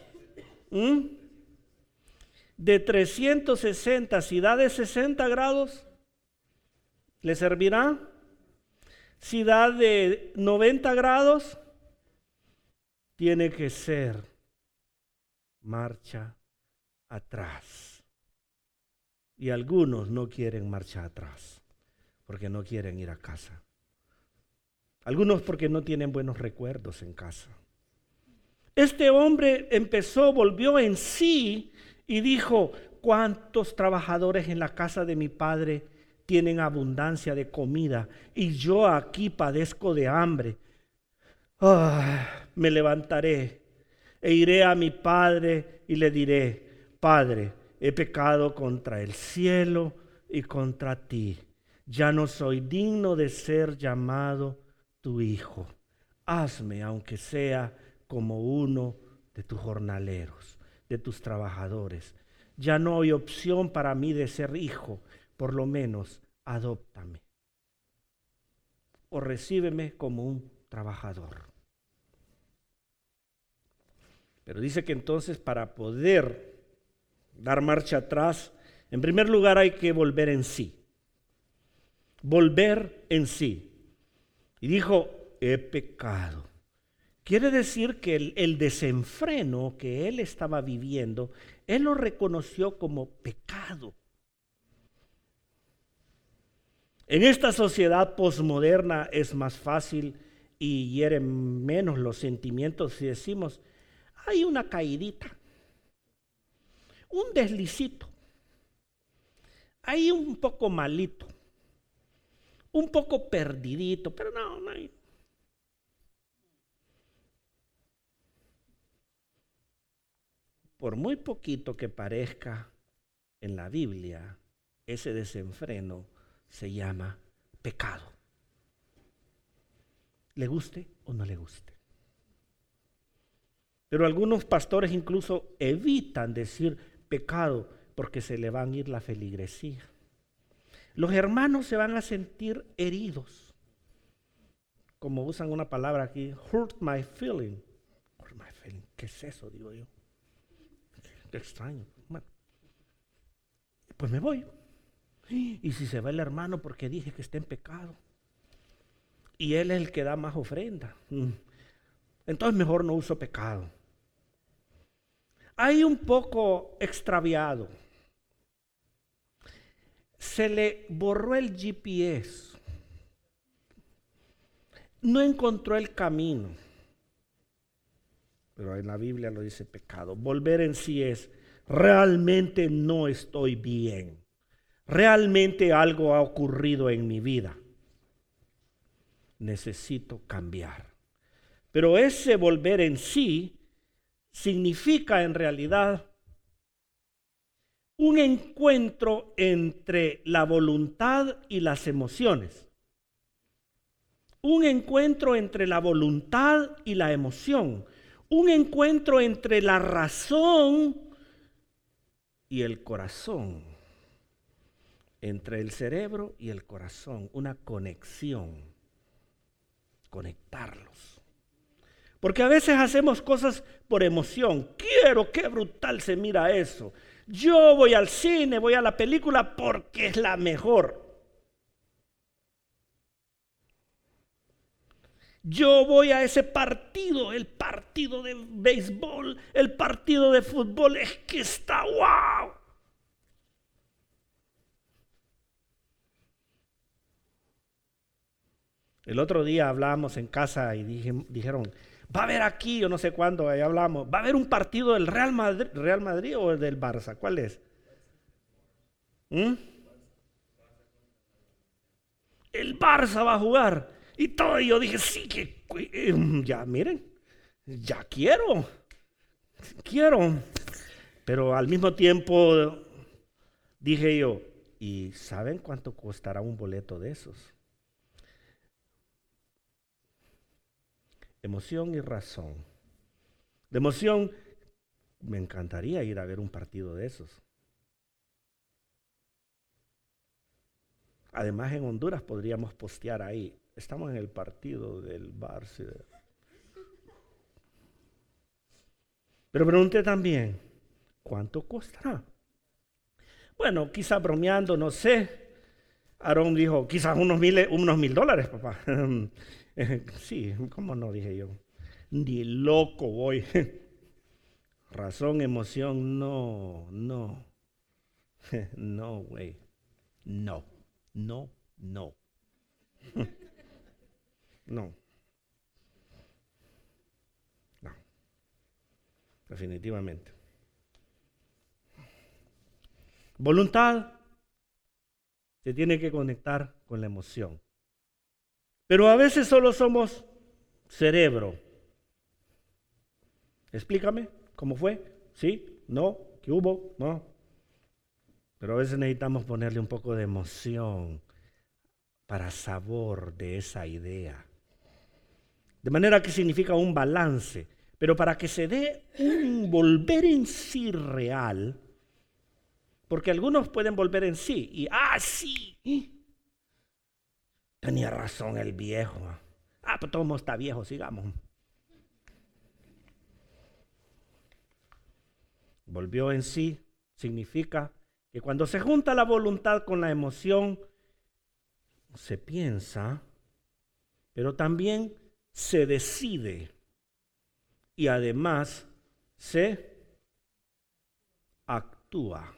De 360, si da de 60 grados, ¿le servirá? Si da de 90 grados, tiene que ser marcha atrás. Y algunos no quieren marcha atrás, porque no quieren ir a casa. Algunos porque no tienen buenos recuerdos en casa. Este hombre volvió en sí y dijo, ¿cuántos trabajadores en la casa de mi padre tienen abundancia de comida y yo aquí padezco de hambre? Me levantaré e iré a mi padre y le diré, Padre, he pecado contra el cielo y contra ti. Ya no soy digno de ser llamado tu hijo. Hazme, aunque sea como uno de tus jornaleros, de tus trabajadores. Ya no hay opción para mí de ser hijo, por lo menos adóptame o recíbeme como un trabajador. Pero dice que entonces para poder dar marcha atrás, en primer lugar hay que volver en sí. Volver en sí. Y dijo, he pecado. Quiere decir que el desenfreno que él estaba viviendo, él lo reconoció como pecado. En esta sociedad posmoderna es más fácil y hiere menos los sentimientos si decimos, hay una caidita, un deslicito. ahí un poco malito, un poco perdidito, pero no. Por muy poquito que parezca en la Biblia, ese desenfreno se llama pecado. Le guste o no le guste. Pero algunos pastores incluso evitan decir pecado porque se le van a ir la feligresía. Los hermanos se van a sentir heridos. Como usan una palabra aquí, hurt my feeling. Hurt my feeling. ¿Qué es eso? Digo yo. Qué extraño. Bueno, pues me voy. Y si se va el hermano porque dije que está en pecado. Y él es el que da más ofrenda. Entonces mejor no uso pecado. Hay un poco extraviado. Se le borró el GPS. No encontró el camino. Pero en la Biblia lo dice pecado. Volver en sí es, realmente no estoy bien. Realmente algo ha ocurrido en mi vida. Necesito cambiar. Pero ese volver en sí significa en realidad un encuentro entre la voluntad y las emociones. Un encuentro entre la voluntad y la emoción. Un encuentro entre la razón y el corazón. Entre el cerebro y el corazón. Una conexión. Conectarlos. Porque a veces hacemos cosas por emoción. Quiero, qué brutal se mira eso. Yo voy al cine, voy a la película porque es la mejor. Yo voy a ese partido, el partido de béisbol, el partido de fútbol, es que está wow. El otro día hablábamos en casa y dijeron, va a haber aquí, yo no sé cuándo, ahí hablamos, va a haber un partido del Real Madrid o del Barça, ¿cuál es? El Barça va a jugar. Y todo, y yo dije, sí, que ya miren, ya quiero. Pero al mismo tiempo dije yo, ¿y saben cuánto costará un boleto de esos? Emoción y razón. De emoción, me encantaría ir a ver un partido de esos. Además, en Honduras podríamos postear ahí. Estamos en el partido del Barça. Pero pregunté también, ¿cuánto costará? Bueno, quizás bromeando, no sé. Aarón dijo, quizás unos $1,000, papá. Sí, ¿cómo no? Dije yo. Ni loco voy. Razón, emoción, no. No, güey. No. No. Definitivamente. Voluntad se tiene que conectar con la emoción. Pero a veces solo somos cerebro. Explícame, ¿cómo fue? ¿Sí? ¿No? ¿Qué hubo? ¿No? Pero a veces necesitamos ponerle un poco de emoción para sabor de esa idea. De manera que significa un balance. Pero para que se dé un volver en sí real, porque algunos pueden volver en sí y, sí, tenía razón el viejo. Pues todo el mundo está viejo, sigamos. Volvió en sí significa que cuando se junta la voluntad con la emoción, se piensa, pero también se decide y además se actúa.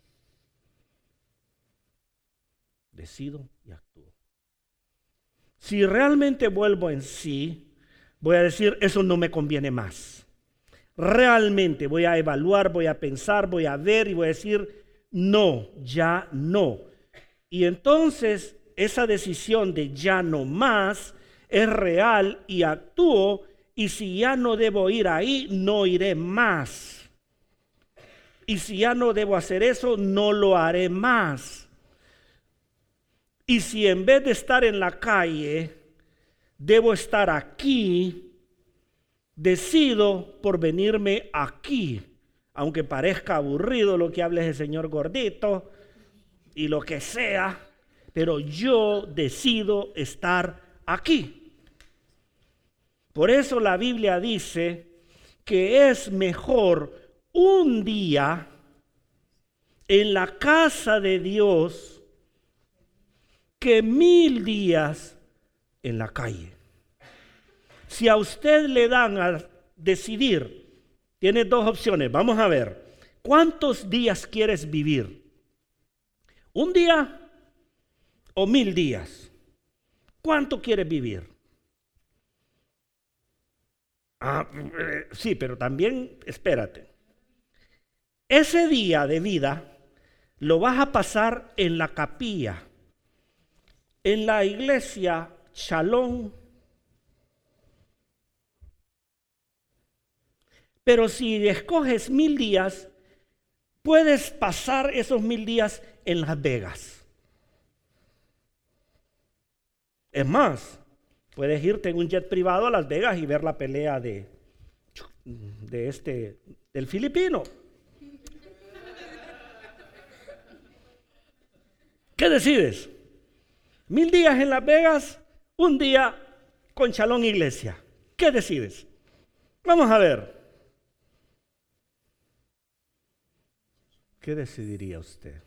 Decido y actúo. Si realmente vuelvo en sí, voy a decir, eso no me conviene más. Realmente voy a evaluar, voy a pensar, voy a ver y voy a decir, no, ya no. Y entonces esa decisión de ya no más es real y actúo, y si ya no debo ir ahí, no iré más. Y si ya no debo hacer eso, no lo haré más. Y si en vez de estar en la calle, debo estar aquí, decido por venirme aquí. Aunque parezca aburrido lo que hable el señor gordito y lo que sea, pero yo decido estar aquí. Por eso la Biblia dice que es mejor un día en la casa de Dios que 1000 días en la calle. Si a usted le dan a decidir, tiene dos opciones. Vamos a ver, ¿cuántos días quieres vivir? ¿Un día o 1000 días? ¿Cuánto quieres vivir? Sí, pero también, espérate. Ese día de vida lo vas a pasar en la capilla, en la iglesia Shalom. Pero si escoges 1000 días, puedes pasar esos 1000 días en Las Vegas. Es más, puedes irte en un jet privado a Las Vegas y ver la pelea del filipino. ¿Qué decides? 1000 días en Las Vegas, un día con Shalom Iglesia. ¿Qué decides? Vamos a ver. ¿Qué decidiría usted?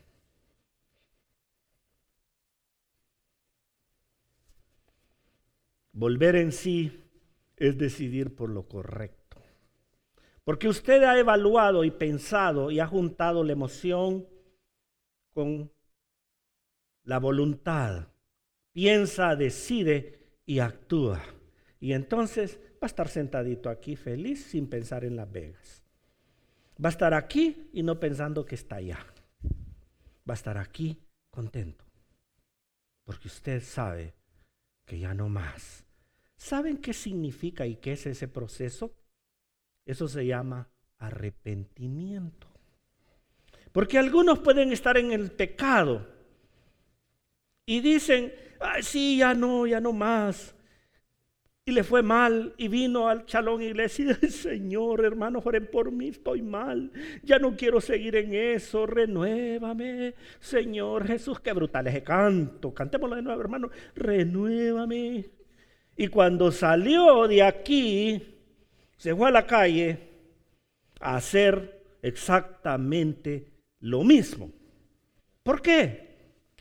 Volver en sí es decidir por lo correcto. Porque usted ha evaluado y pensado y ha juntado la emoción con la voluntad. Piensa, decide y actúa. Y entonces va a estar sentadito aquí feliz sin pensar en Las Vegas. Va a estar aquí y no pensando que está allá. Va a estar aquí contento. Porque usted sabe que ya no más. ¿Saben qué significa y qué es ese proceso? Eso se llama arrepentimiento. Porque algunos pueden estar en el pecado y dicen, sí, ya no más. Y le fue mal y vino al Shalom Iglesia y dice, Señor, hermanos, oren por mí, estoy mal. Ya no quiero seguir en eso, renuévame, Señor Jesús. Qué brutal ese canto, cantémoslo de nuevo, hermano, renuévame. Y cuando salió de aquí, se fue a la calle a hacer exactamente lo mismo. ¿Por qué?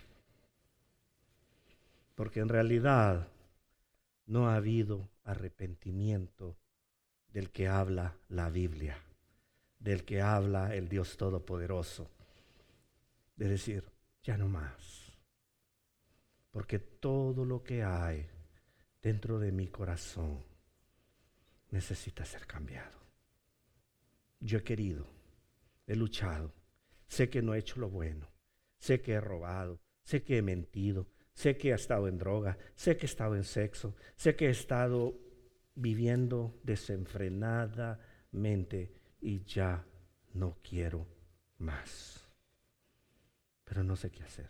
Porque en realidad no ha habido arrepentimiento del que habla la Biblia, del que habla el Dios Todopoderoso. De decir, ya no más. Porque todo lo que hay dentro de mi corazón necesita ser cambiado. Yo he querido, he luchado, sé que no he hecho lo bueno, sé que he robado, sé que he mentido, sé que he estado en droga, sé que he estado en sexo, sé que he estado viviendo desenfrenadamente y ya no quiero más. Pero no sé qué hacer.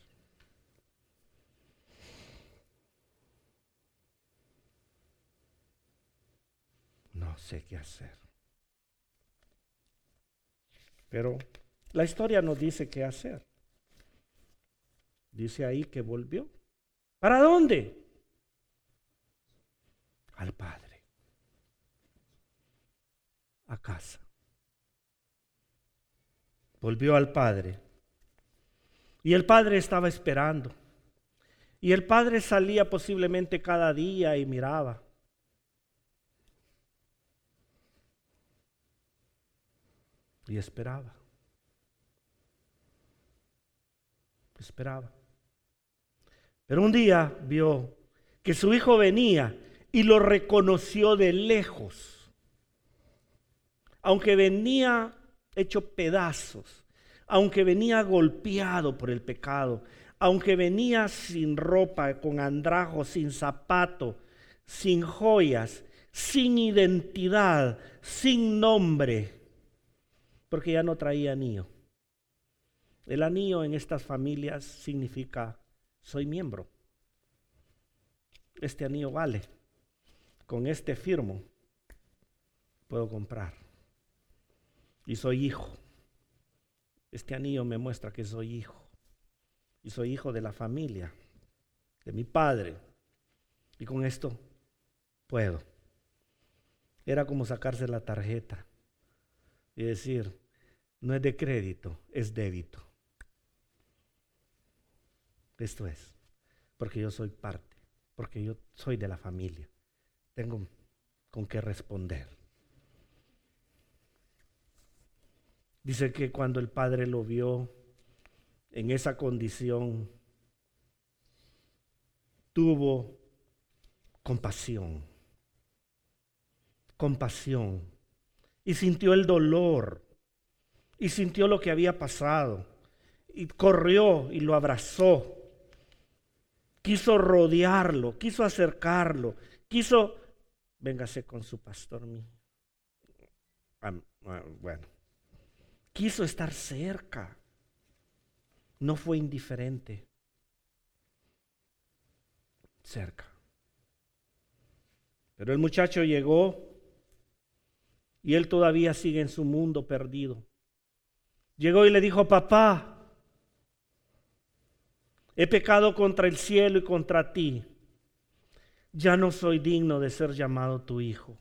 No sé qué hacer. Pero la historia nos dice qué hacer. Dice ahí que volvió. ¿Para dónde? Al Padre. A casa. Volvió al Padre. Y el Padre estaba esperando. Y el Padre salía posiblemente cada día y miraba. Y esperaba. Esperaba. Pero un día vio que su hijo venía y lo reconoció de lejos. Aunque venía hecho pedazos, aunque venía golpeado por el pecado, aunque venía sin ropa, con andrajos, sin zapato, sin joyas, sin identidad, sin nombre, porque ya no traía anillo. El anillo en estas familias significa soy miembro. Este anillo vale. Con este firmo puedo comprar. Y soy hijo. Este anillo me muestra que soy hijo. Y soy hijo de la familia, de mi padre. Y con esto puedo. Era como sacarse la tarjeta y decir, no es de crédito, es débito. Esto es, porque yo soy parte, porque yo soy de la familia. Tengo con qué responder. Dice que cuando el padre lo vio en esa condición, tuvo compasión, y sintió el dolor, y sintió lo que había pasado, y corrió y lo abrazó, quiso rodearlo, quiso acercarlo, véngase con su pastor mío. Bueno, quiso estar cerca, no fue indiferente, cerca. Pero el muchacho llegó y él todavía sigue en su mundo perdido. Llegó y le dijo, papá, he pecado contra el cielo y contra ti. Ya no soy digno de ser llamado tu hijo.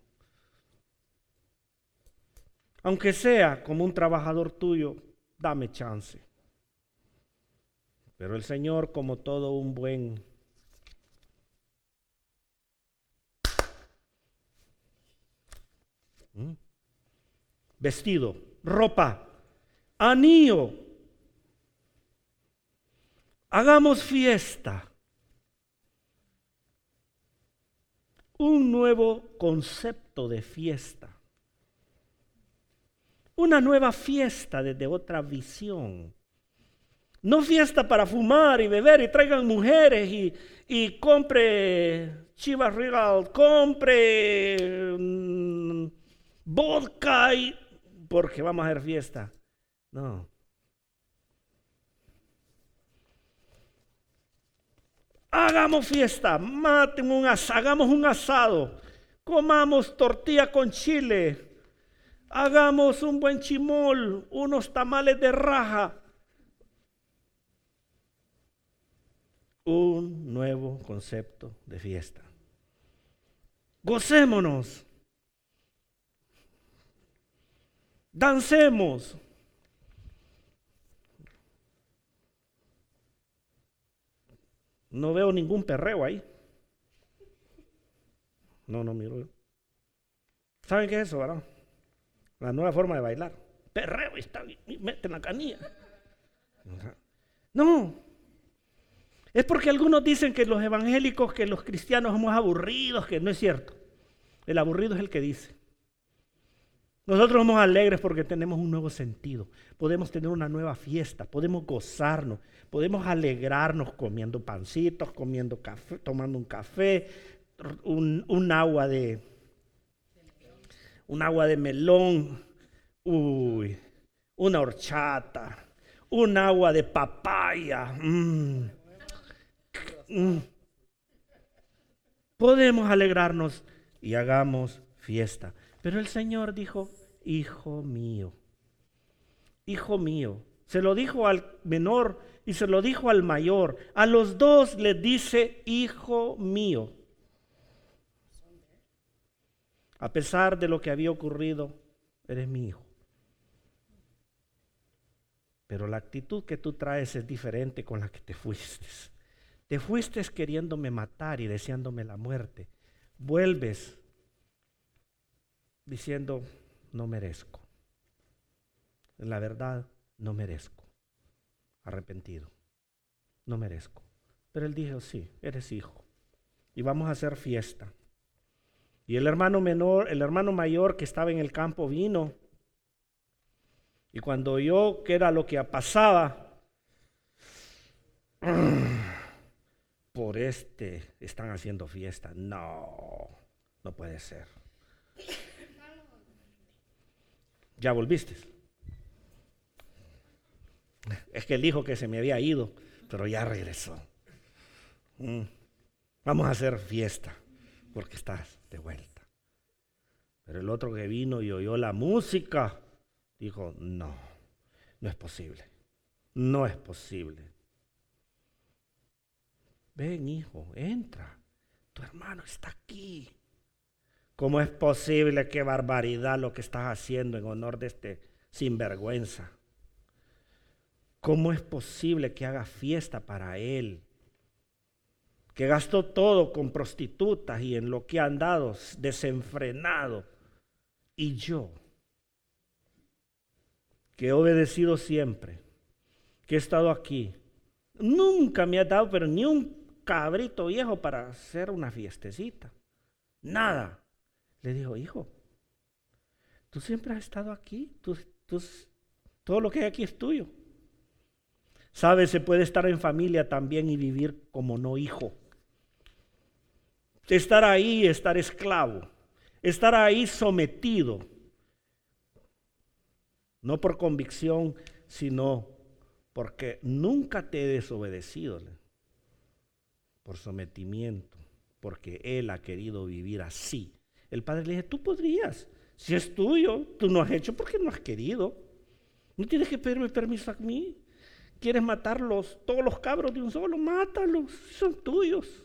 Aunque sea como un trabajador tuyo, dame chance. Pero el Señor, como todo un buen vestido, ropa, anillo, hagamos fiesta. Un nuevo concepto de fiesta. Una nueva fiesta desde otra visión. No fiesta para fumar y beber y traigan mujeres y compre Chivas Regal, compre vodka porque vamos a hacer fiesta. No. Hagamos fiesta, hagamos un asado, comamos tortilla con chile, hagamos un buen chimol, unos tamales de raja. Un nuevo concepto de fiesta. Gocémonos. Dancemos. No veo ningún perreo ahí. No miro. ¿Saben qué es eso, verdad? La nueva forma de bailar. Perreo, y meten la canilla. No. Es porque algunos dicen que los evangélicos, que los cristianos somos aburridos, que no es cierto. El aburrido es el que dice. Nosotros somos alegres porque tenemos un nuevo sentido. Podemos tener una nueva fiesta, podemos gozarnos, podemos alegrarnos comiendo pancitos, comiendo café, tomando un café, un agua de melón, una horchata, un agua de papaya. Podemos alegrarnos y hagamos fiesta. Pero el Señor dijo, hijo mío, se lo dijo al menor y se lo dijo al mayor. A los dos les dice, hijo mío. A pesar de lo que había ocurrido, eres mi hijo. Pero la actitud que tú traes es diferente con la que te fuiste. Te fuiste queriéndome matar y deseándome la muerte. Vuelves diciendo, no merezco. En la verdad, no merezco. Arrepentido. No merezco. Pero él dijo, sí, eres hijo. Y vamos a hacer fiesta. Y el hermano mayor que estaba en el campo vino Y cuando oyó que era lo que pasaba, por están haciendo fiesta. No, no puede ser. ¿Ya volviste? Es que él dijo que se me había ido, pero ya regresó. Vamos a hacer fiesta, porque estás de vuelta. Pero el otro que vino y oyó la música, dijo, no, no es posible. No es posible. Ven, hijo, entra. Tu hermano está aquí. ¿Cómo es posible? Qué barbaridad lo que estás haciendo en honor de este sinvergüenza. ¿Cómo es posible que haga fiesta para él? Que gastó todo con prostitutas y en lo que ha andado desenfrenado. Y yo, que he obedecido siempre, que he estado aquí, nunca me ha dado, pero ni un cabrito viejo para hacer una fiestecita. Nada. Le dijo, hijo, tú siempre has estado aquí, todo lo que hay aquí es tuyo. Sabes, se puede estar en familia también y vivir como no hijo. Estar ahí, estar esclavo, estar ahí sometido, no por convicción, sino porque nunca te he desobedecido, por sometimiento, porque él ha querido vivir así. El padre le dice, tú podrías, si es tuyo, tú no has hecho porque no has querido. No tienes que pedirme permiso a mí. ¿Quieres matarlos, todos los cabros de un solo? Mátalos, son tuyos.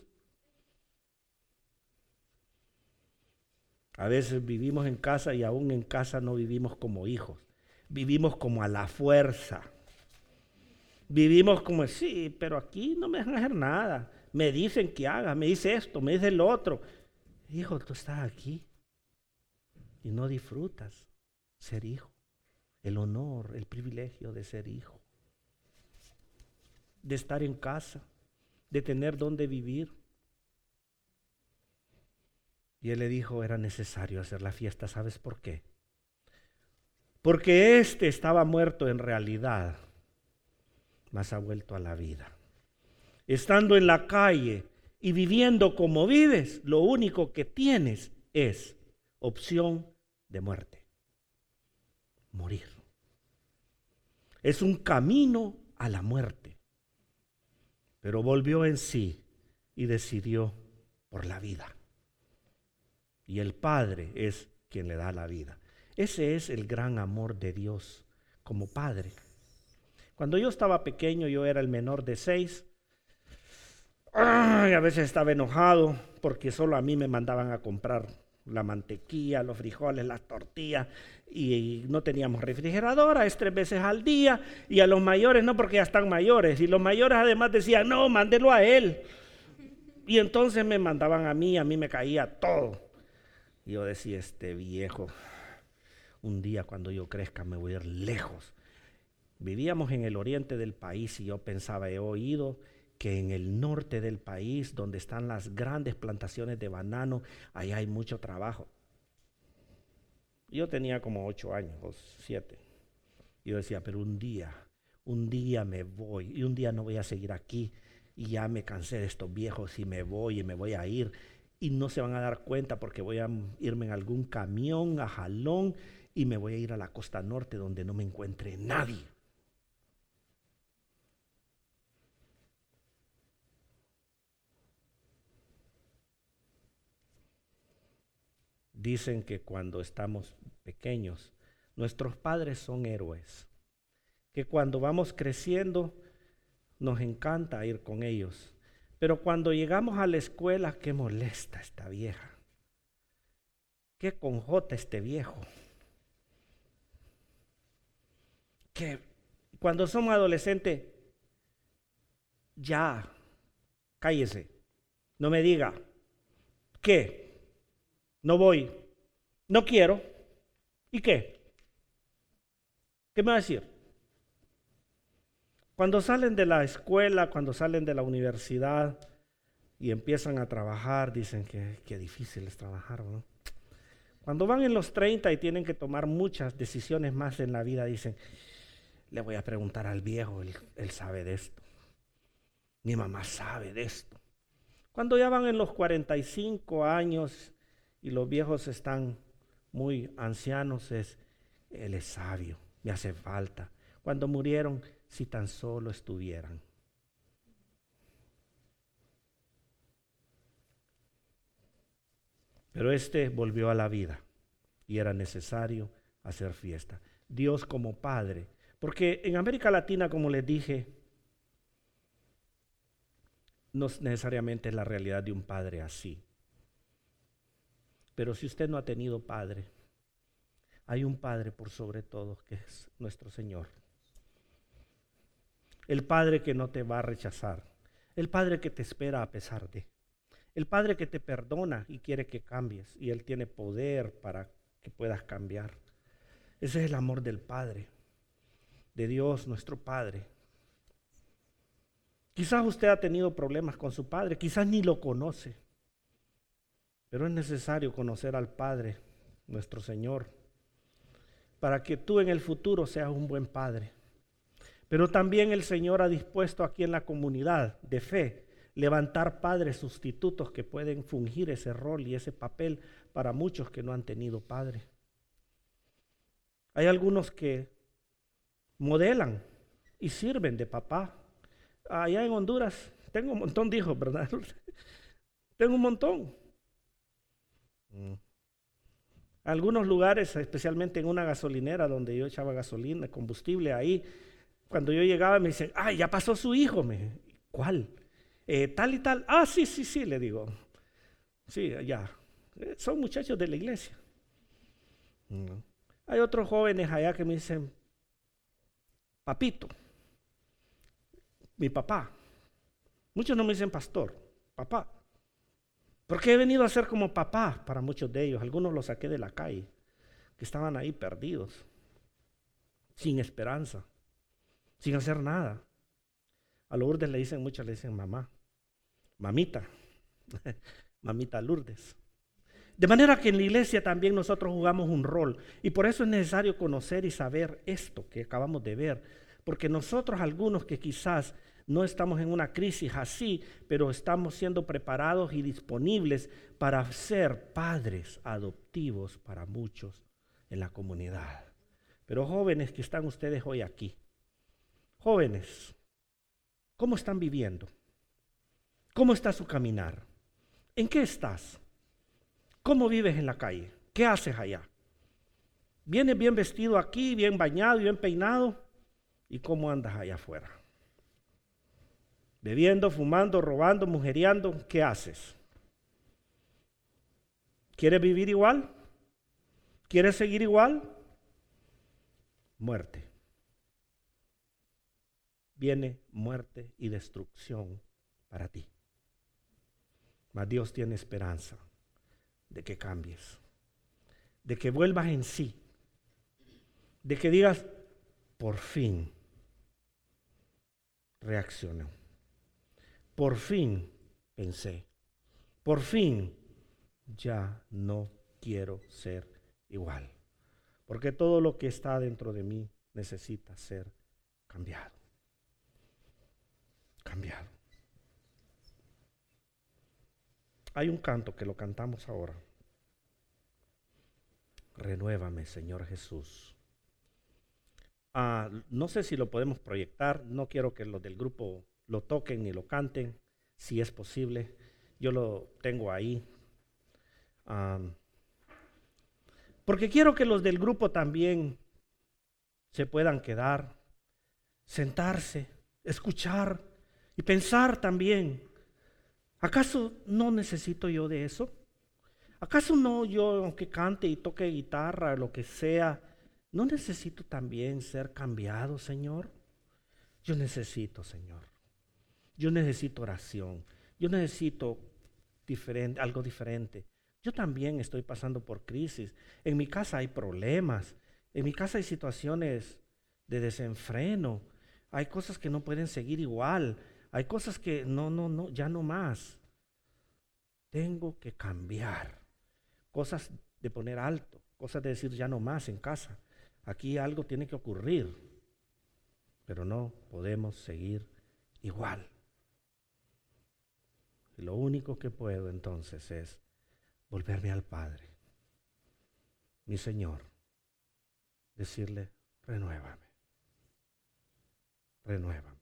A veces vivimos en casa y aún en casa no vivimos como hijos. Vivimos como a la fuerza. Vivimos como, sí, pero aquí no me dejan hacer nada. Me dicen que haga, me dice esto, me dice lo otro. Hijo, tú estás aquí y no disfrutas ser hijo. El honor, el privilegio de ser hijo. De estar en casa, de tener donde vivir. Y él le dijo, era necesario hacer la fiesta. ¿Sabes por qué? Porque estaba muerto en realidad, mas ha vuelto a la vida. Estando en la calle y viviendo como vives, lo único que tienes es opción de muerte. Morir. Es un camino a la muerte. Pero volvió en sí y decidió por la vida. Y el Padre es quien le da la vida. Ese es el gran amor de Dios como Padre. Cuando yo estaba pequeño, yo era el menor de 6. A veces estaba enojado porque solo a mí me mandaban a comprar la mantequilla, los frijoles, las tortillas, y no teníamos refrigeradora, es 3 veces al día, y a los mayores no, porque ya están mayores, y los mayores además decían, no, mándelo a él. Y entonces me mandaban a mí me caía todo. Y yo decía, este viejo, un día cuando yo crezca me voy a ir lejos. Vivíamos en el oriente del país y yo pensaba, he oído que en el norte del país, donde están las grandes plantaciones de banano, allá hay mucho trabajo. Yo tenía como 8 años o 7. Yo decía, pero un día me voy y un día no voy a seguir aquí y ya me cansé de estos viejos y me voy a ir y no se van a dar cuenta porque voy a irme en algún camión a Jalón y me voy a ir a la costa norte donde no me encuentre nadie. Dicen que cuando estamos pequeños, nuestros padres son héroes, que cuando vamos creciendo nos encanta ir con ellos, pero cuando llegamos a la escuela, qué molesta esta vieja, qué conjota este viejo, que cuando somos adolescentes, ya, cállese, no me diga, ¿qué? No voy, no quiero. ¿Y qué? ¿Qué me va a decir? Cuando salen de la escuela, cuando salen de la universidad y empiezan a trabajar, dicen que difícil es trabajar, ¿no? Cuando van en los 30 y tienen que tomar muchas decisiones más en la vida, dicen, le voy a preguntar al viejo, él sabe de esto. Mi mamá sabe de esto. Cuando ya van en los 45 años y los viejos están muy ancianos, él es sabio, me hace falta. Cuando murieron, si tan solo estuvieran. Pero volvió a la vida y era necesario hacer fiesta. Dios como Padre, porque en América Latina, como les dije, no necesariamente es la realidad de un padre así. Pero si usted no ha tenido padre, hay un Padre por sobre todo, que es nuestro Señor. El Padre que no te va a rechazar, el Padre que te espera a pesar de, el Padre que te perdona y quiere que cambies, y Él tiene poder para que puedas cambiar. Ese es el amor del Padre, de Dios nuestro Padre. Quizás usted ha tenido problemas con su Padre, quizás ni lo conoce, pero es necesario conocer al Padre, nuestro Señor, para que tú en el futuro seas un buen padre. Pero también el Señor ha dispuesto aquí en la comunidad de fe levantar padres sustitutos que pueden fungir ese rol y ese papel para muchos que no han tenido padre. Hay algunos que modelan y sirven de papá. Allá en Honduras tengo un montón de hijos, ¿verdad? Tengo un montón. Algunos lugares, especialmente en una gasolinera donde yo echaba gasolina, combustible ahí, cuando yo llegaba me dicen, ¡ay, ya pasó su hijo! ¿Cuál? Tal y tal. Ah, sí, le digo. Sí, ya. Son muchachos de la iglesia. Hay otros jóvenes allá que me dicen, papito, mi papá. Muchos no me dicen pastor, papá. Porque he venido a ser como papá para muchos de ellos. Algunos los saqué de la calle, que estaban ahí perdidos, sin esperanza, sin hacer nada. A Lourdes muchos le dicen mamá, mamita, mamita Lourdes. De manera que en la iglesia también nosotros jugamos un rol, y por eso es necesario conocer y saber esto que acabamos de ver, porque nosotros algunos que quizás no estamos en una crisis así, pero estamos siendo preparados y disponibles para ser padres adoptivos para muchos en la comunidad. Pero jóvenes que están ustedes hoy aquí, jóvenes, ¿cómo están viviendo? ¿Cómo está su caminar? ¿En qué estás? ¿Cómo vives en la calle? ¿Qué haces allá? ¿Vienes bien vestido aquí, bien bañado y bien peinado? ¿Y cómo andas allá afuera? Bebiendo, fumando, robando, mujeriando, ¿qué haces? ¿Quieres vivir igual? ¿Quieres seguir igual? Muerte. Viene muerte y destrucción para ti. Mas Dios tiene esperanza de que cambies, de que vuelvas en sí, de que digas, por fin reaccioné, por fin pensé, por fin ya no quiero ser igual, porque todo lo que está dentro de mí necesita ser cambiado. Cambiado. Hay un canto que lo cantamos ahora. Renuévame, Señor Jesús. No sé si lo podemos proyectar, no quiero que los del grupo lo toquen ni lo canten, si es posible. Yo lo tengo ahí. Porque quiero que los del grupo también se puedan quedar, sentarse, escuchar y pensar también. ¿Acaso no necesito yo de eso? ¿Acaso no yo, aunque cante y toque guitarra, lo que sea, no necesito también ser cambiado, Señor? Yo necesito, Señor. Yo necesito oración. Yo necesito algo diferente. Yo también estoy pasando por crisis. En mi casa hay problemas. En mi casa hay situaciones de desenfreno. Hay cosas que no pueden seguir igual. Hay cosas que ya no más. Tengo que cambiar, cosas de poner alto, cosas de decir ya no más en casa. Aquí algo tiene que ocurrir, pero no podemos seguir igual. Y lo único que puedo entonces es volverme al Padre, mi Señor, decirle, renuévame, renuévame.